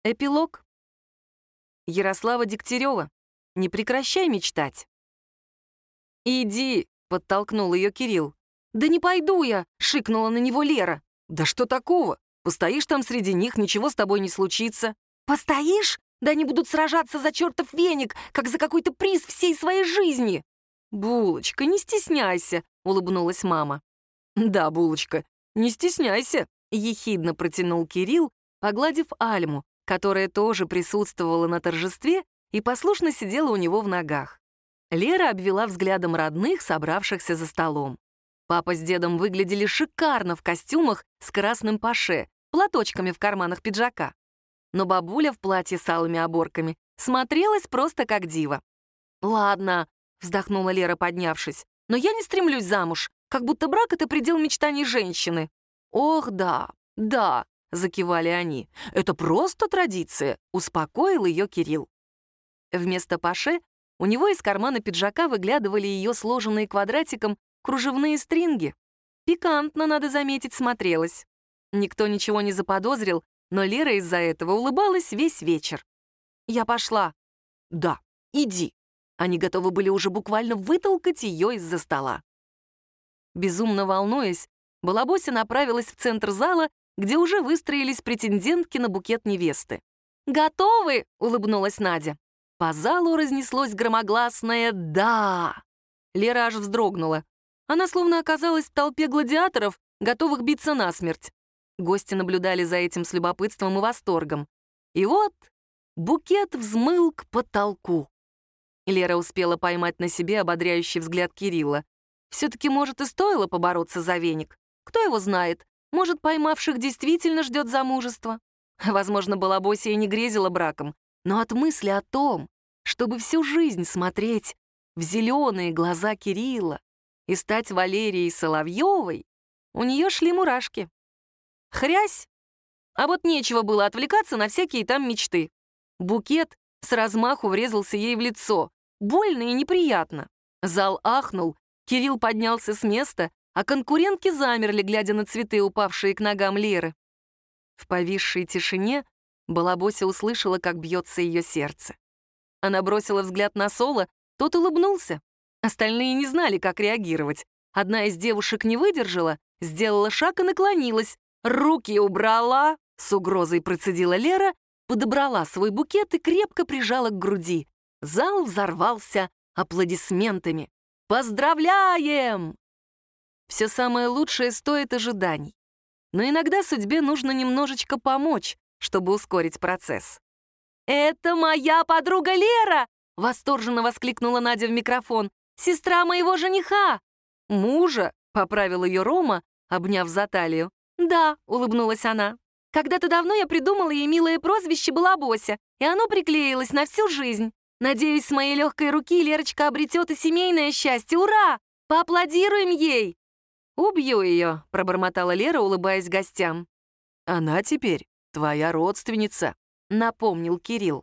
Эпилог. Ярослава Дегтярева. Не прекращай мечтать. «Иди», — подтолкнул ее Кирилл. «Да не пойду я», — шикнула на него Лера. «Да что такого? Постоишь там среди них, ничего с тобой не случится». «Постоишь? Да они будут сражаться за чертов веник, как за какой-то приз всей своей жизни!» «Булочка, не стесняйся», — улыбнулась мама. «Да, Булочка, не стесняйся», — ехидно протянул Кирилл, погладив Альму, которая тоже присутствовала на торжестве и послушно сидела у него в ногах. Лера обвела взглядом родных, собравшихся за столом. Папа с дедом выглядели шикарно в костюмах с красным паше, платочками в карманах пиджака. Но бабуля в платье с алыми оборками смотрелась просто как дива. «Ладно», — вздохнула Лера, поднявшись, «но я не стремлюсь замуж, как будто брак — это предел мечтаний женщины». «Ох, да, да», — закивали они, «это просто традиция», — успокоил ее Кирилл. Вместо паше у него из кармана пиджака выглядывали ее сложенные квадратиком кружевные стринги. Пикантно, надо заметить, смотрелось. Никто ничего не заподозрил, но Лера из-за этого улыбалась весь вечер. «Я пошла». «Да, иди». Они готовы были уже буквально вытолкать ее из-за стола. Безумно волнуясь, Балабося направилась в центр зала, где уже выстроились претендентки на букет невесты. «Готовы?» — улыбнулась Надя. По залу разнеслось громогласное «да». Лера аж вздрогнула. Она словно оказалась в толпе гладиаторов, готовых биться насмерть. Гости наблюдали за этим с любопытством и восторгом. И вот букет взмыл к потолку. Лера успела поймать на себе ободряющий взгляд Кирилла. Все-таки, может, и стоило побороться за веник. Кто его знает, может, поймавших действительно ждет замужество. Возможно, Балабося и не грезила браком, но от мысли о том, чтобы всю жизнь смотреть в зеленые глаза Кирилла и стать Валерией Соловьевой, у нее шли мурашки. Хрясь! А вот нечего было отвлекаться на всякие там мечты. Букет с размаху врезался ей в лицо. Больно и неприятно. Зал ахнул, Кирилл поднялся с места, а конкурентки замерли, глядя на цветы, упавшие к ногам Леры. В повисшей тишине Балабося услышала, как бьется ее сердце. Она бросила взгляд на Соло, тот улыбнулся. Остальные не знали, как реагировать. Одна из девушек не выдержала, сделала шаг и наклонилась. «Руки убрала!» — с угрозой процедила Лера, подобрала свой букет и крепко прижала к груди. Зал взорвался аплодисментами. «Поздравляем!» Все самое лучшее стоит ожиданий. Но иногда судьбе нужно немножечко помочь, чтобы ускорить процесс. «Это моя подруга Лера!» — восторженно воскликнула Надя в микрофон. «Сестра моего жениха!» «Мужа!» — поправил ее Рома, обняв за талию. «Да», — улыбнулась она. «Когда-то давно я придумала ей милое прозвище Балабося, и оно приклеилось на всю жизнь. Надеюсь, с моей легкой руки Лерочка обретет и семейное счастье. Ура! Поаплодируем ей!» «Убью ее», — пробормотала Лера, улыбаясь гостям. «Она теперь твоя родственница», — напомнил Кирилл.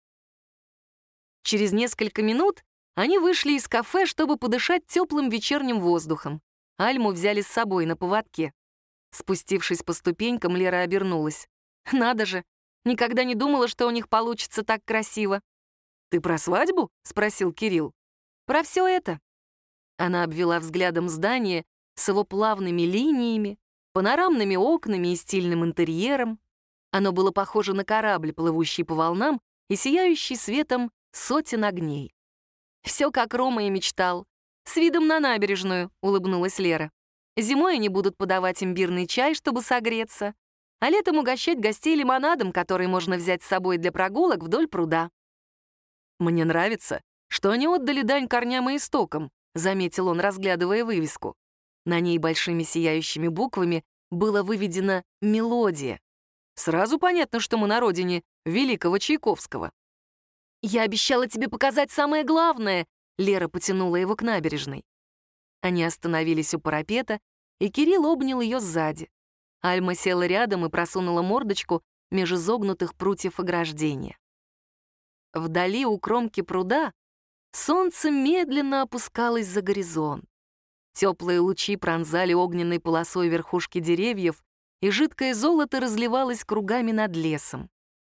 Через несколько минут они вышли из кафе, чтобы подышать теплым вечерним воздухом. Альму взяли с собой на поводке. Спустившись по ступенькам, Лера обернулась. «Надо же! Никогда не думала, что у них получится так красиво». «Ты про свадьбу?» — спросил Кирилл. «Про все это». Она обвела взглядом здание с его плавными линиями, панорамными окнами и стильным интерьером. Оно было похоже на корабль, плывущий по волнам и сияющий светом сотен огней. «Все, как Рома и мечтал. С видом на набережную», — улыбнулась Лера. «Зимой они будут подавать имбирный чай, чтобы согреться, а летом угощать гостей лимонадом, который можно взять с собой для прогулок вдоль пруда». «Мне нравится, что они отдали дань корням и истокам», — заметил он, разглядывая вывеску. На ней большими сияющими буквами было выведено «Мелодия». Сразу понятно, что мы на родине великого Чайковского. «Я обещала тебе показать самое главное», — Лера потянула его к набережной. Они остановились у парапета, и Кирилл обнял ее сзади. Альма села рядом и просунула мордочку меж изогнутых прутьев ограждения. Вдали у кромки пруда солнце медленно опускалось за горизонт. Теплые лучи пронзали огненной полосой верхушки деревьев, и жидкое золото разливалось кругами над лесом.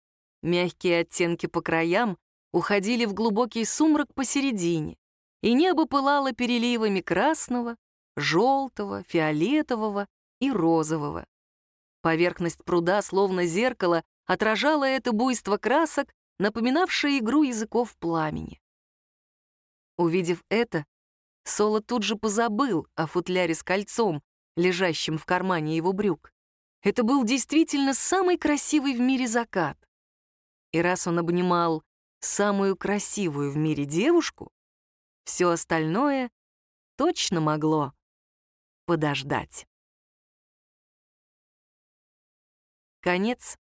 Мягкие оттенки по краям уходили в глубокий сумрак посередине, и небо пылало переливами красного, желтого, фиолетового и розового. Поверхность пруда, словно зеркало, отражала это буйство красок, напоминавшее игру языков пламени. Увидев это, Соло тут же позабыл о футляре с кольцом, лежащем в кармане его брюк. Это был действительно самый красивый в мире закат. И раз он обнимал самую красивую в мире девушку, все остальное точно могло подождать. Конец